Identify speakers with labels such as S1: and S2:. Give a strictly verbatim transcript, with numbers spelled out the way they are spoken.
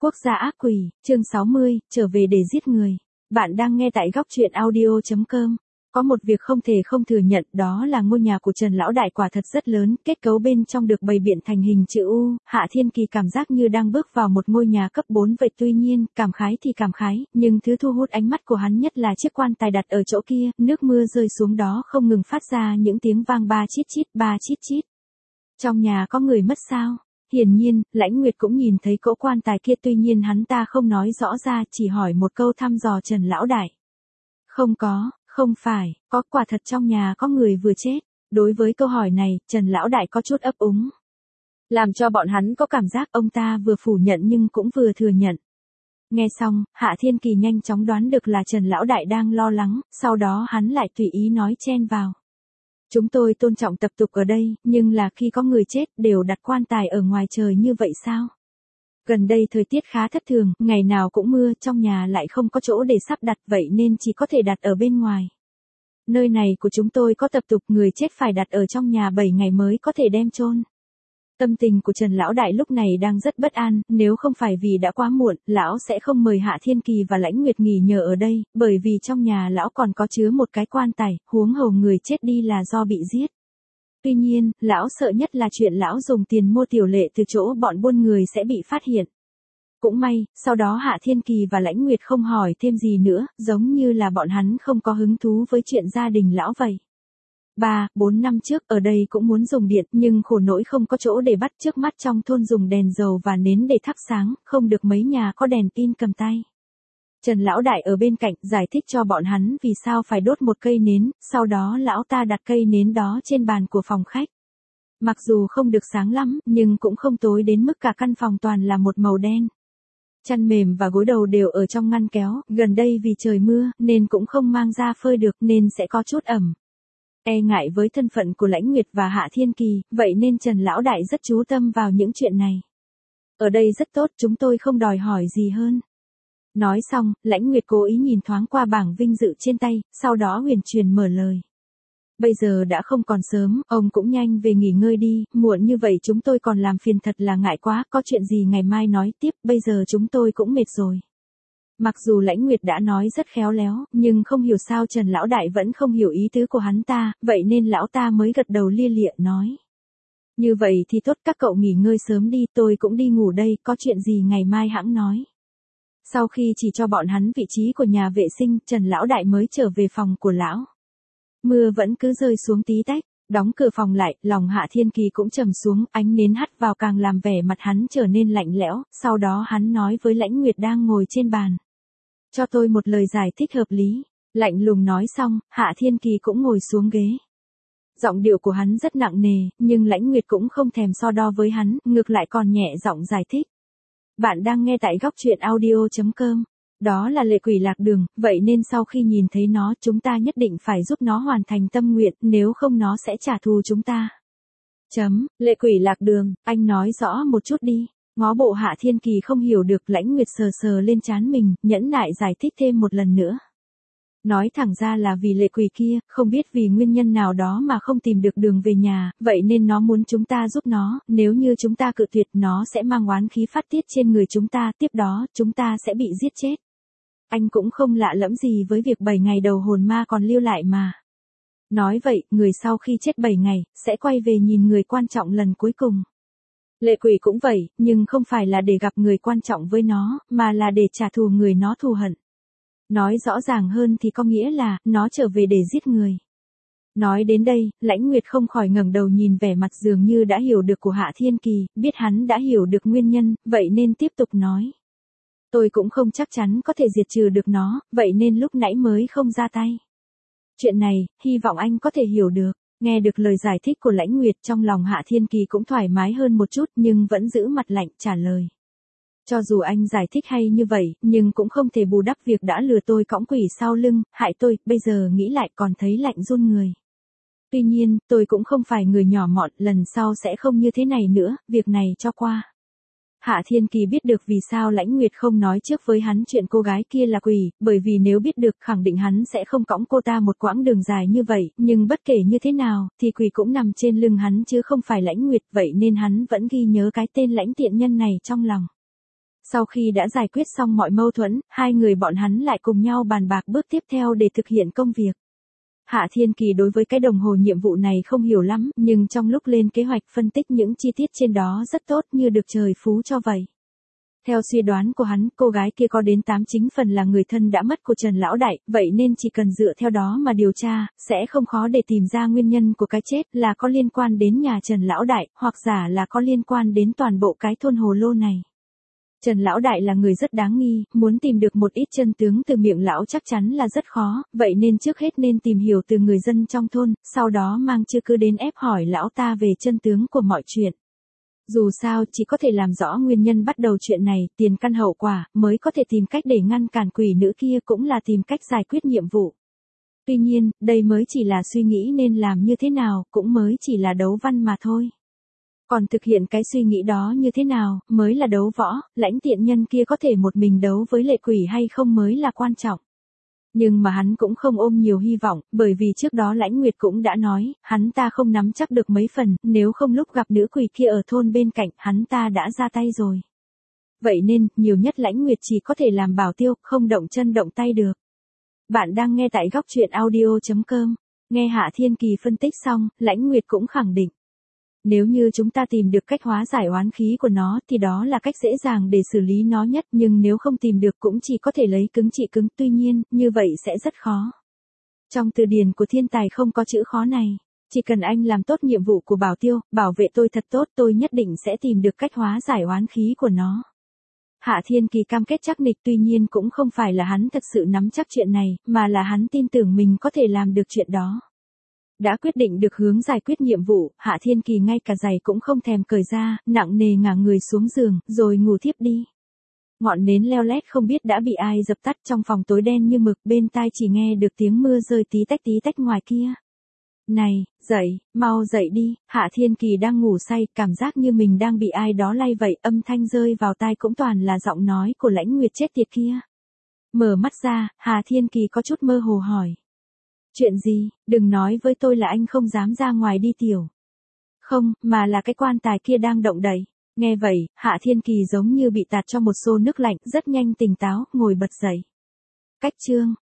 S1: Quốc gia ác quỷ, chương sáu mươi, trở về để giết người. Bạn đang nghe tại góc truyện audio chấm com. Có một việc không thể không thừa nhận, đó là ngôi nhà của Trần Lão Đại quả thật rất lớn, kết cấu bên trong được bày biện thành hình chữ U. Hạ Thiên Kỳ cảm giác như đang bước vào một ngôi nhà cấp bốn vậy. Tuy nhiên, cảm khái thì cảm khái, nhưng thứ thu hút ánh mắt của hắn nhất là chiếc quan tài đặt ở chỗ kia, nước mưa rơi xuống đó không ngừng phát ra những tiếng vang ba chít chít, ba chít chít. Trong nhà có người mất sao? Hiển nhiên, Lãnh Nguyệt cũng nhìn thấy cỗ quan tài kia, tuy nhiên hắn ta không nói rõ ra, chỉ hỏi một câu thăm dò Trần Lão Đại. Không có, không phải, có, quả thật trong nhà có người vừa chết. Đối với câu hỏi này, Trần Lão Đại có chút ấp úng. Làm cho bọn hắn có cảm giác ông ta vừa phủ nhận nhưng cũng vừa thừa nhận. Nghe xong, Hạ Thiên Kỳ nhanh chóng đoán được là Trần Lão Đại đang lo lắng, sau đó hắn lại tùy ý nói chen vào. Chúng tôi tôn trọng tập tục ở đây, nhưng là khi có người chết đều đặt quan tài ở ngoài trời như vậy sao? Gần đây thời tiết khá thất thường, ngày nào cũng mưa, trong nhà lại không có chỗ để sắp đặt, vậy nên chỉ có thể đặt ở bên ngoài. Nơi này của chúng tôi có tập tục người chết phải đặt ở trong nhà bảy ngày mới có thể đem chôn. Tâm tình của Trần Lão Đại lúc này đang rất bất an, nếu không phải vì đã quá muộn, lão sẽ không mời Hạ Thiên Kỳ và Lãnh Nguyệt nghỉ nhờ ở đây, bởi vì trong nhà lão còn có chứa một cái quan tài, huống hồ người chết đi là do bị giết. Tuy nhiên, lão sợ nhất là chuyện lão dùng tiền mua tiểu lệ từ chỗ bọn buôn người sẽ bị phát hiện. Cũng may, sau đó Hạ Thiên Kỳ và Lãnh Nguyệt không hỏi thêm gì nữa, giống như là bọn hắn không có hứng thú với chuyện gia đình lão vậy. Ba, bốn năm trước ở đây cũng muốn dùng điện, nhưng khổ nỗi không có chỗ để bắt. Trước mắt trong thôn dùng đèn dầu và nến để thắp sáng, không được mấy nhà có đèn pin cầm tay. Trần Lão Đại ở bên cạnh giải thích cho bọn hắn vì sao phải đốt một cây nến, sau đó lão ta đặt cây nến đó trên bàn của phòng khách. Mặc dù không được sáng lắm, nhưng cũng không tối đến mức cả căn phòng toàn là một màu đen. Chăn mềm và gối đầu đều ở trong ngăn kéo, gần đây vì trời mưa, nên cũng không mang ra phơi được nên sẽ có chút ẩm. E ngại với thân phận của Lãnh Nguyệt và Hạ Thiên Kỳ, vậy nên Trần Lão Đại rất chú tâm vào những chuyện này. Ở đây rất tốt, chúng tôi không đòi hỏi gì hơn. Nói xong, Lãnh Nguyệt cố ý nhìn thoáng qua bảng vinh dự trên tay, sau đó huyền truyền mở lời. Bây giờ đã không còn sớm, ông cũng nhanh về nghỉ ngơi đi, muộn như vậy chúng tôi còn làm phiền thật là ngại quá, có chuyện gì ngày mai nói tiếp, bây giờ chúng tôi cũng mệt rồi. Mặc dù Lãnh Nguyệt đã nói rất khéo léo, nhưng không hiểu sao Trần Lão Đại vẫn không hiểu ý tứ của hắn ta, vậy nên lão ta mới gật đầu lia lịa nói. Như vậy thì tốt, các cậu nghỉ ngơi sớm đi, tôi cũng đi ngủ đây, có chuyện gì ngày mai hẵng nói. Sau khi chỉ cho bọn hắn vị trí của nhà vệ sinh, Trần Lão Đại mới trở về phòng của lão. Mưa vẫn cứ rơi xuống tí tách, đóng cửa phòng lại, lòng Hạ Thiên Kỳ cũng trầm xuống, ánh nến hắt vào càng làm vẻ mặt hắn trở nên lạnh lẽo, sau đó hắn nói với Lãnh Nguyệt đang ngồi trên bàn. Cho tôi một lời giải thích hợp lý. Lạnh lùng nói xong, Hạ Thiên Kỳ cũng ngồi xuống ghế. Giọng điệu của hắn rất nặng nề, nhưng Lãnh Nguyệt cũng không thèm so đo với hắn, ngược lại còn nhẹ giọng giải thích. Bạn đang nghe tại góc truyện audio chấm com. Đó là lệ quỷ lạc đường, vậy nên sau khi nhìn thấy nó, chúng ta nhất định phải giúp nó hoàn thành tâm nguyện, nếu không nó sẽ trả thù chúng ta. Chấm, lệ quỷ lạc đường, anh nói rõ một chút đi. Ngó bộ Hạ Thiên Kỳ không hiểu được, Lãnh Nguyệt sờ sờ lên trán mình, nhẫn nại giải thích thêm một lần nữa. Nói thẳng ra là vì lệ quỷ kia, không biết vì nguyên nhân nào đó mà không tìm được đường về nhà, vậy nên nó muốn chúng ta giúp nó, nếu như chúng ta cự tuyệt nó sẽ mang oán khí phát tiết trên người chúng ta, tiếp đó, chúng ta sẽ bị giết chết. Anh cũng không lạ lẫm gì với việc bảy ngày đầu hồn ma còn lưu lại mà. Nói vậy, người sau khi chết bảy ngày, sẽ quay về nhìn người quan trọng lần cuối cùng. Lệ quỷ cũng vậy, nhưng không phải là để gặp người quan trọng với nó, mà là để trả thù người nó thù hận. Nói rõ ràng hơn thì có nghĩa là, nó trở về để giết người. Nói đến đây, Lãnh Nguyệt không khỏi ngẩng đầu nhìn vẻ mặt dường như đã hiểu được của Hạ Thiên Kỳ, biết hắn đã hiểu được nguyên nhân, vậy nên tiếp tục nói. Tôi cũng không chắc chắn có thể diệt trừ được nó, vậy nên lúc nãy mới không ra tay. Chuyện này, hy vọng anh có thể hiểu được. Nghe được lời giải thích của Lãnh Nguyệt, trong lòng Hạ Thiên Kỳ cũng thoải mái hơn một chút, nhưng vẫn giữ mặt lạnh trả lời. Cho dù anh giải thích hay như vậy, nhưng cũng không thể bù đắp việc đã lừa tôi cõng quỷ sau lưng, hại tôi, bây giờ nghĩ lại còn thấy lạnh run người. Tuy nhiên, tôi cũng không phải người nhỏ mọn, lần sau sẽ không như thế này nữa, việc này cho qua. Hạ Thiên Kỳ biết được vì sao Lãnh Nguyệt không nói trước với hắn chuyện cô gái kia là quỷ, bởi vì nếu biết được khẳng định hắn sẽ không cõng cô ta một quãng đường dài như vậy, nhưng bất kể như thế nào, thì quỷ cũng nằm trên lưng hắn chứ không phải Lãnh Nguyệt, vậy nên hắn vẫn ghi nhớ cái tên Lãnh tiện nhân này trong lòng. Sau khi đã giải quyết xong mọi mâu thuẫn, hai người bọn hắn lại cùng nhau bàn bạc bước tiếp theo để thực hiện công việc. Hạ Thiên Kỳ đối với cái đồng hồ nhiệm vụ này không hiểu lắm, nhưng trong lúc lên kế hoạch phân tích những chi tiết trên đó rất tốt như được trời phú cho vậy. Theo suy đoán của hắn, cô gái kia có đến tám chín phần là người thân đã mất của Trần Lão Đại, vậy nên chỉ cần dựa theo đó mà điều tra, sẽ không khó để tìm ra nguyên nhân của cái chết là có liên quan đến nhà Trần Lão Đại, hoặc giả là có liên quan đến toàn bộ cái thôn Hồ Lô này. Trần Lão Đại là người rất đáng nghi, muốn tìm được một ít chân tướng từ miệng lão chắc chắn là rất khó, vậy nên trước hết nên tìm hiểu từ người dân trong thôn, sau đó mang chứng cứ đến ép hỏi lão ta về chân tướng của mọi chuyện. Dù sao chỉ có thể làm rõ nguyên nhân bắt đầu chuyện này, tiền căn hậu quả, mới có thể tìm cách để ngăn cản quỷ nữ kia cũng là tìm cách giải quyết nhiệm vụ. Tuy nhiên, đây mới chỉ là suy nghĩ nên làm như thế nào, cũng mới chỉ là đấu văn mà thôi. Còn thực hiện cái suy nghĩ đó như thế nào, mới là đấu võ, lãnh tiện nhân kia có thể một mình đấu với lệ quỷ hay không mới là quan trọng. Nhưng mà hắn cũng không ôm nhiều hy vọng, bởi vì trước đó Lãnh Nguyệt cũng đã nói, hắn ta không nắm chắc được mấy phần, nếu không lúc gặp nữ quỷ kia ở thôn bên cạnh, hắn ta đã ra tay rồi. Vậy nên, nhiều nhất Lãnh Nguyệt chỉ có thể làm bảo tiêu, không động chân động tay được. Bạn đang nghe tại góc truyện audio chấm com. Nghe Hạ Thiên Kỳ phân tích xong, Lãnh Nguyệt cũng khẳng định. Nếu như chúng ta tìm được cách hóa giải oán khí của nó thì đó là cách dễ dàng để xử lý nó nhất, nhưng nếu không tìm được cũng chỉ có thể lấy cứng trị cứng, tuy nhiên, như vậy sẽ rất khó. Trong từ điển của thiên tài không có chữ khó này, chỉ cần anh làm tốt nhiệm vụ của bảo tiêu, bảo vệ tôi thật tốt, tôi nhất định sẽ tìm được cách hóa giải oán khí của nó. Hạ Thiên Kỳ cam kết chắc nịch, tuy nhiên cũng không phải là hắn thật sự nắm chắc chuyện này, mà là hắn tin tưởng mình có thể làm được chuyện đó. Đã quyết định được hướng giải quyết nhiệm vụ, Hạ Thiên Kỳ ngay cả giày cũng không thèm cởi ra, nặng nề ngả người xuống giường, rồi ngủ thiếp đi. Ngọn nến leo lét không biết đã bị ai dập tắt, trong phòng tối đen như mực, bên tai chỉ nghe được tiếng mưa rơi tí tách tí tách ngoài kia. Này, dậy, mau dậy đi, Hạ Thiên Kỳ đang ngủ say, cảm giác như mình đang bị ai đó lay vậy, âm thanh rơi vào tai cũng toàn là giọng nói của Lãnh Nguyệt chết tiệt kia. Mở mắt ra, Hạ Thiên Kỳ có chút mơ hồ hỏi. Chuyện gì, đừng nói với tôi là anh không dám ra ngoài đi tiểu. Không, mà là cái quan tài kia đang động đậy. Nghe vậy, Hạ Thiên Kỳ giống như bị tạt cho một xô nước lạnh, rất nhanh tỉnh táo, ngồi bật dậy. Cách chương